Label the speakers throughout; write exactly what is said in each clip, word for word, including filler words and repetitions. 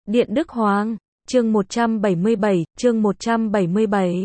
Speaker 1: Điện Đức Hoàng, chương một trăm bảy mươi bảy, chương một trăm bảy mươi bảy.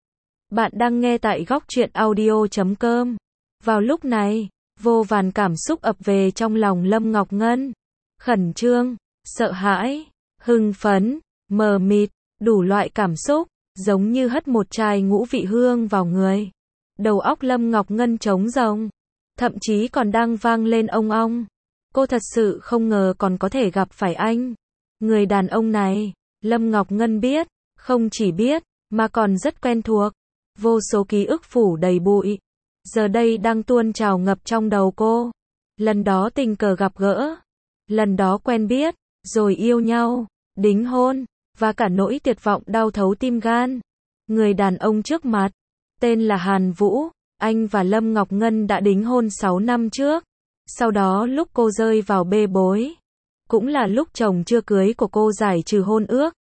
Speaker 1: Bạn đang nghe tại góc truyện audio chấm com. Vào lúc này, vô vàn cảm xúc ập về trong lòng Lâm Ngọc Ngân. Khẩn trương, sợ hãi, hưng phấn, mờ mịt, đủ loại cảm xúc, giống như hất một chai ngũ vị hương vào người. Đầu óc Lâm Ngọc Ngân trống rỗng, thậm chí còn đang vang lên ong ong. Cô thật sự không ngờ còn có thể gặp phải anh. Người đàn ông này, Lâm Ngọc Ngân biết, không chỉ biết, mà còn rất quen thuộc. Vô số ký ức phủ đầy bụi, giờ đây đang tuôn trào ngập trong đầu cô. Lần đó tình cờ gặp gỡ, lần đó quen biết, rồi yêu nhau, đính hôn, và cả nỗi tuyệt vọng đau thấu tim gan. Người đàn ông trước mặt, tên là Hàn Vũ, anh và Lâm Ngọc Ngân đã đính hôn sáu năm trước. Sau đó lúc cô rơi vào bê bối, cũng là lúc chồng chưa cưới của cô giải trừ hôn ước.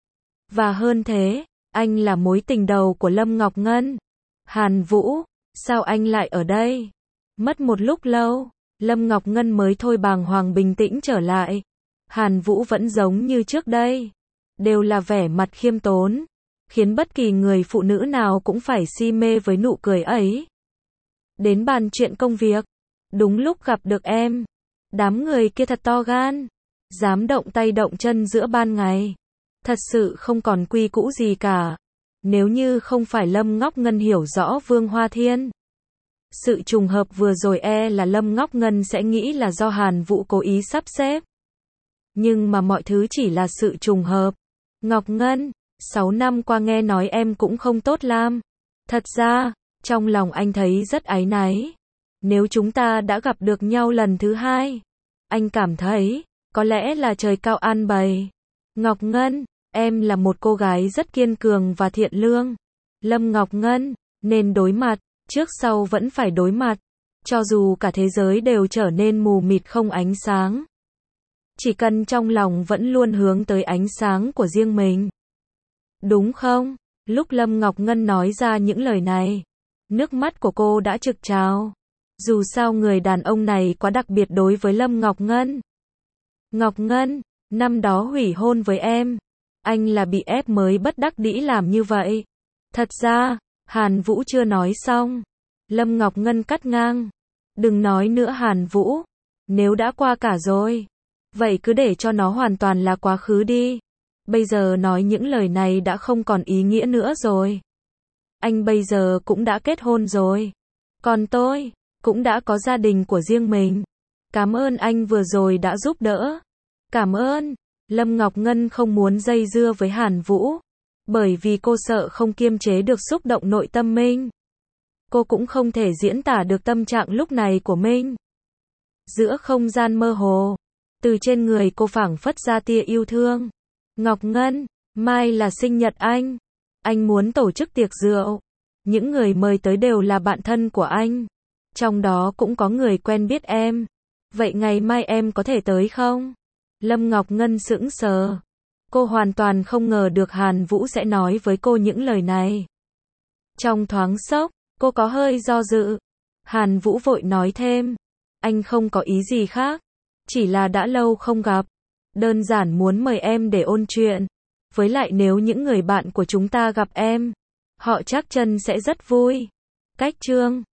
Speaker 1: Và hơn thế, anh là mối tình đầu của Lâm Ngọc Ngân. Hàn Vũ, sao anh lại ở đây? Mất một lúc lâu, Lâm Ngọc Ngân mới thôi bàng hoàng bình tĩnh trở lại. Hàn Vũ vẫn giống như trước đây, đều là vẻ mặt khiêm tốn, khiến bất kỳ người phụ nữ nào cũng phải si mê với nụ cười ấy. Đến bàn chuyện công việc, đúng lúc gặp được em. Đám người kia thật to gan, dám động tay động chân giữa ban ngày. Thật sự không còn quy củ gì cả. Nếu như không phải Lâm Ngọc Ngân hiểu rõ Vương Hoa Thiên, sự trùng hợp vừa rồi e là Lâm Ngọc Ngân sẽ nghĩ là do Hàn Vũ cố ý sắp xếp. Nhưng mà mọi thứ chỉ là sự trùng hợp. Ngọc Ngân, sáu năm qua nghe nói em cũng không tốt lắm. Thật ra, trong lòng anh thấy rất áy náy. Nếu chúng ta đã gặp được nhau lần thứ hai, anh cảm thấy, có lẽ là trời cao an bày. Ngọc Ngân, em là một cô gái rất kiên cường và thiện lương. Lâm Ngọc Ngân, nên đối mặt, trước sau vẫn phải đối mặt. Cho dù cả thế giới đều trở nên mù mịt không ánh sáng. Chỉ cần trong lòng vẫn luôn hướng tới ánh sáng của riêng mình. Đúng không? Lúc Lâm Ngọc Ngân nói ra những lời này, nước mắt của cô đã trực trào. Dù sao người đàn ông này quá đặc biệt đối với Lâm Ngọc Ngân. Ngọc Ngân, năm đó hủy hôn với em, anh là bị ép mới bất đắc dĩ làm như vậy. Thật ra, Hàn Vũ chưa nói xong. Lâm Ngọc Ngân cắt ngang. Đừng nói nữa Hàn Vũ. Nếu đã qua cả rồi, vậy cứ để cho nó hoàn toàn là quá khứ đi. Bây giờ nói những lời này đã không còn ý nghĩa nữa rồi. Anh bây giờ cũng đã kết hôn rồi. Còn tôi, cũng đã có gia đình của riêng mình. Cảm ơn anh vừa rồi đã giúp đỡ. Cảm ơn. Lâm Ngọc Ngân không muốn dây dưa với Hàn Vũ, bởi vì cô sợ không kiềm chế được xúc động nội tâm mình. Cô cũng không thể diễn tả được tâm trạng lúc này của mình. Giữa không gian mơ hồ, từ trên người cô phảng phất ra tia yêu thương. Ngọc Ngân, mai là sinh nhật anh. Anh muốn tổ chức tiệc rượu. Những người mời tới đều là bạn thân của anh. Trong đó cũng có người quen biết em. Vậy ngày mai em có thể tới không? Lâm Ngọc Ngân sững sờ. Cô hoàn toàn không ngờ được Hàn Vũ sẽ nói với cô những lời này. Trong thoáng sốc, cô có hơi do dự. Hàn Vũ vội nói thêm. Anh không có ý gì khác. Chỉ là đã lâu không gặp. Đơn giản muốn mời em để ôn chuyện. Với lại nếu những người bạn của chúng ta gặp em, họ chắc chắn sẽ rất vui. Cách chương